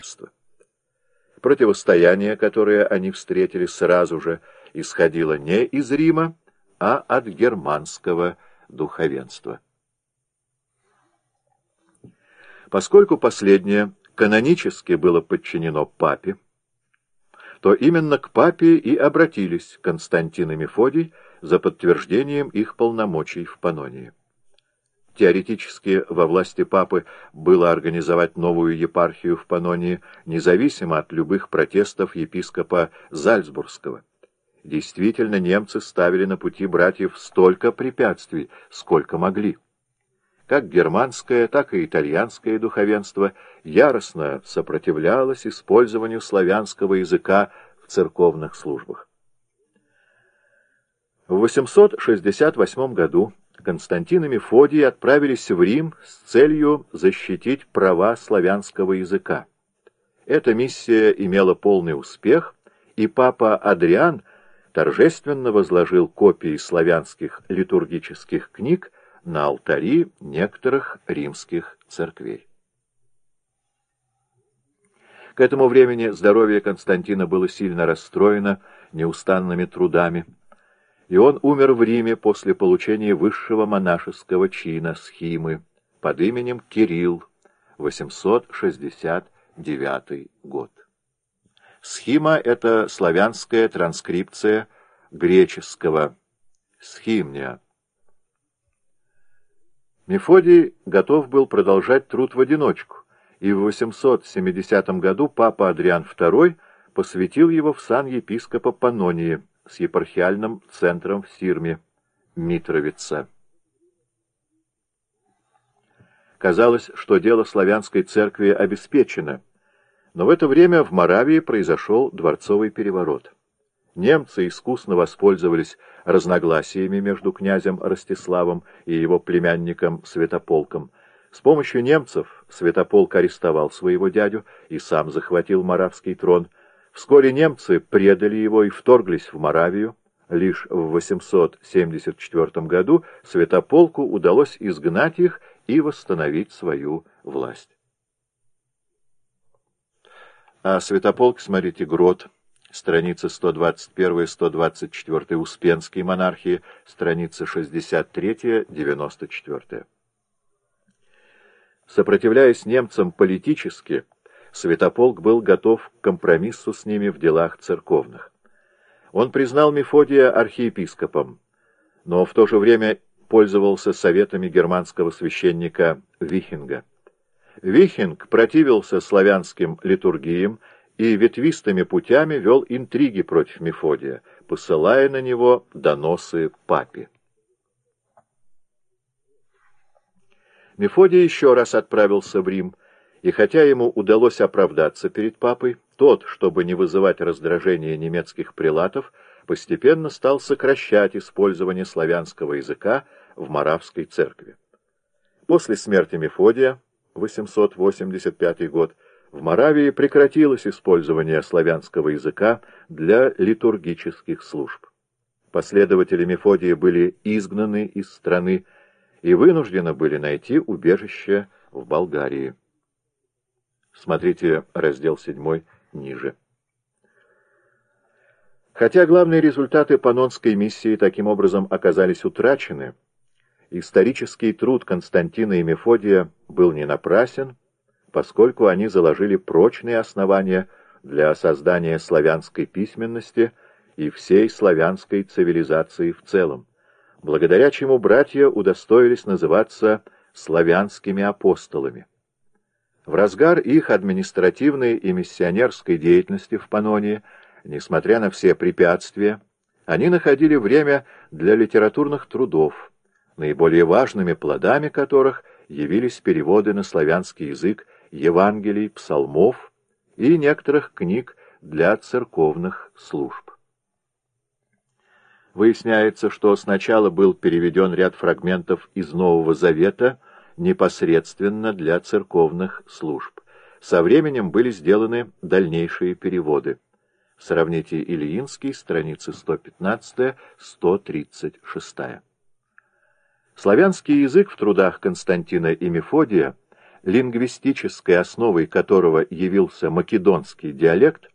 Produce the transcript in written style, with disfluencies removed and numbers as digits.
Противостояние, которое они встретили сразу же, исходило не из Рима, а от германского духовенства. Поскольку последнее канонически было подчинено папе, то именно к папе и обратились Константин и Мефодий за подтверждением их полномочий в Паннонии. Теоретически во власти папы было организовать новую епархию в Паннонии, независимо от любых протестов епископа Зальцбургского. Действительно, немцы ставили на пути братьев столько препятствий, сколько могли. Как германское, так и итальянское духовенство яростно сопротивлялось использованию славянского языка в церковных службах. В 868 году Константин и Мефодий отправились в Рим с целью защитить права славянского языка. Эта миссия имела полный успех, и папа Адриан торжественно возложил копии славянских литургических книг на алтари некоторых римских церквей. К этому времени здоровье Константина было сильно расстроено неустанными трудами, и он умер в Риме после получения высшего монашеского чина схимы под именем Кирилл, 869 год. Схима — это славянская транскрипция греческого «схимния». Мефодий готов был продолжать труд в одиночку, и в 870 году папа Адриан II посвятил его в сан епископа Паннонии с епархиальным центром в Сирме, Митровица. Казалось, что дело славянской церкви обеспечено, но в это время в Моравии произошел дворцовый переворот. Немцы искусно воспользовались разногласиями между князем Ростиславом и его племянником Святополком. С помощью немцев Святополк арестовал своего дядю и сам захватил моравский трон. Вскоре немцы предали его и вторглись в Моравию. Лишь в 874 году Святополку удалось изгнать их и восстановить свою власть. А Святополк, смотрите, Грот, страница 121-124, Успенской монархии, страница 63-94. Сопротивляясь немцам политически, Святополк был готов к компромиссу с ними в делах церковных. Он признал Мефодия архиепископом, но в то же время пользовался советами германского священника Вихинга. Вихинг противился славянским литургиям и ветвистыми путями вел интриги против Мефодия, посылая на него доносы папе. Мефодий еще раз отправился в Рим, и хотя ему удалось оправдаться перед папой, тот, чтобы не вызывать раздражения немецких прелатов, постепенно стал сокращать использование славянского языка в Моравской церкви. После смерти Мефодия, 885 год, в Моравии прекратилось использование славянского языка для литургических служб. Последователи Мефодия были изгнаны из страны и вынуждены были найти убежище в Болгарии. Смотрите раздел 7 ниже. Хотя главные результаты паннонской миссии таким образом оказались утрачены, исторический труд Константина и Мефодия был не напрасен, поскольку они заложили прочные основания для создания славянской письменности и всей славянской цивилизации в целом, благодаря чему братья удостоились называться славянскими апостолами. В разгар их административной и миссионерской деятельности в Паннонии, несмотря на все препятствия, они находили время для литературных трудов, наиболее важными плодами которых явились переводы на славянский язык Евангелий, псалмов и некоторых книг для церковных служб. Выясняется, что сначала был переведен ряд фрагментов из Нового Завета непосредственно для церковных служб. Со временем были сделаны дальнейшие переводы. Сравните Ильинский, страницы 115-136. Славянский язык в трудах Константина и Мефодия лингвистической основой которого явился македонский диалект,